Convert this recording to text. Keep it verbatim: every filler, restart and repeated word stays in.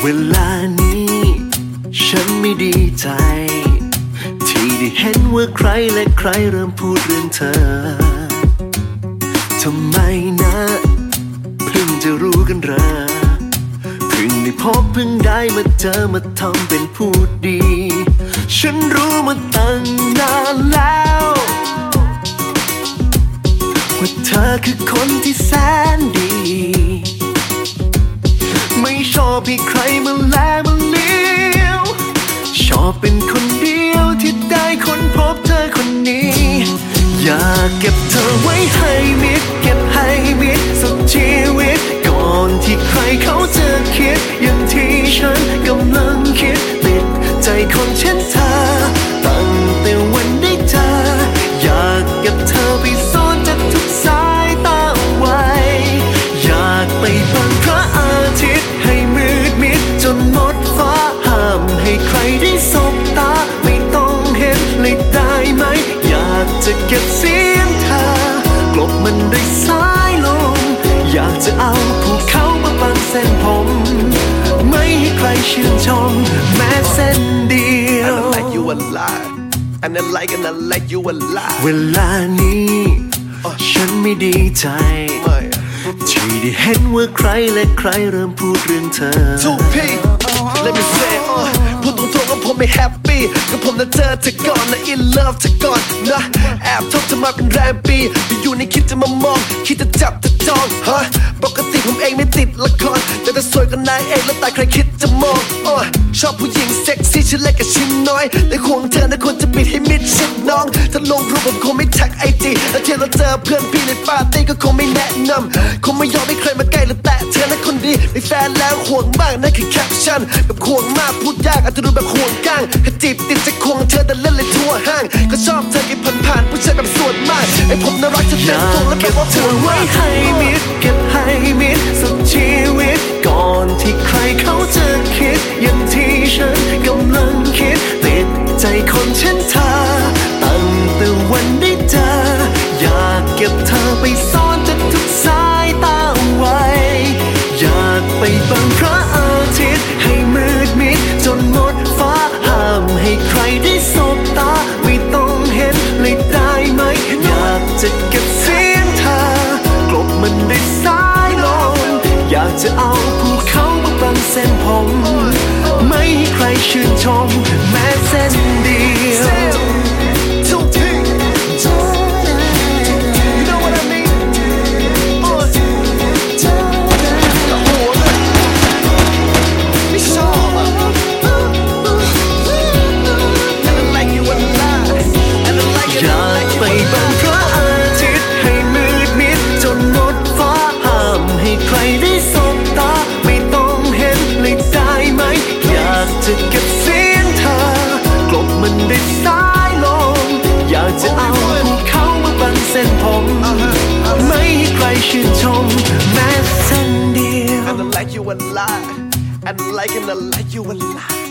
ลานี้ฉันไม่ดีใจที่ได้เห็นว่าใครและใครเริ่มพูดเรื่องเธอทำไมนะเพิ่งจะรู้กันเหรอเพิ่งได้พบเพิ่งได้มาเจอมาทำเป็นพูดดีฉันรู้มาตั้งนานแล้วว่าเธอคือคนที่แสนดีไม่ชอบให้ใครมาแลมาเลี้ยวชอบเป็นคนเดียวที่ได้ค้นพบเธอคนนี้อยากเก็บเธอไว้ให้มิดเก็บให้มิดสุดชีวิตก่อนที่ใครเขาจะคิดอย่างที่ฉันกำลังคิดติดใจคนเช่นเธอตั้งแต่วันได้เจออยากเก็บเธอไปซ่อนจากทุกสายตาไว้อยากไปบังพระอาทิตย์ให้มืดมิดจนหมดฟ้าห้ามให้ใครได้สบตาไม่ต้องเห็นเลยได้ไหมอยากจะเก็บเสียงเธอกลบมันด้วยสายลมอยากจะเอาภูเขามาบังเส้นผมไม่ให้ใครชื่นชมแม้เส้นเดียว And I like you a lot And I like and I like you a lot เวลานี้ฉันไม่ดีใจที่ได้เห็นว่าใครและใครเริ่มพูดเรื่องเธอทู พี Let me say พูดตรงๆว่าผมไม่แฮปปี้กับผมและเธอเธอก่อนนะ in love เธอก่อนนะแอบทบเธอมาเป็นแรมปีอยู่ในคิดจะมามองคิดจะจับจะจองฮะปกติผมเองไม่ติดละครแต่ถ้าสวยกันนายเองแล้วแต่ใครคิดจะมองชอบผู้หญิงเซ็กซี่ชิ้นเล็กกับชิ้นน้อยแต่ห่วงเธอนะควรจะปิดให้มิดชิดน้องถ้าลงรูปผมคงไม่แท็กไอจีแล้วเที่ยวเราเจอเพื่อนพี่ในปาร์ตี้ก็คงไม่แนะนำคงไม่ยอมให้ใครมาใกล้หรือแตะเธอนะคนดีมีแฟนแล้วห่วงมากนั่นคือแคปชั่นแบบห่วงมากพูดยากอาจจะดูแบบห่วงก้างถ้าจีบติดจะควงเธอแต่เล่นเลยทั่วห้างก็ชอบเธอที่ผ่านผ่านผู้ชายแบบส่วนมากไอ้ผมน่ารักจะเต็มตัวและแบบว่าห่วงมากให้มิดเก็บให้มิดสุดชีวิตก่อนที่ใครเขาจะคิดอย่างที่ฉันกำลังคิดติดใจคนเช่นเธอตั้งแต่วันได้เจออยากเก็บเธอไปซ่อนจากทุกสายตาไว้อยากไปบังพระอาทิตย์ให้มืดมิดจนหมดฟ้าห้ามให้ใครได้สบตาไม่ต้องเห็นเลยได้ไหมอยากจะเก็บเสียงเธอกลบมันด้วยสายลมอยากจะเอาภูเขามาบังเส้นผมไม่ให้ใครชื่นชมแม้เส้นเดียวทู พี You know what I mean ไม่ชอบอ่ะ And I like you a lot And I like it อยากไปบังพระอาทิตย์ให้มืดมิดจนหมดฟ้าห้ามให้ใครได้สบตาไม่ต้องเห็นเลยได้ไหมอยากจะเก็บเสียงเธอกลบมันด้วยสายลมอยากจะเอาภูเขามาบังเส้นผมไม่ให้ใครชื่นชมแม้เส้นเดียว And I like you a lot And I like and I like you a lot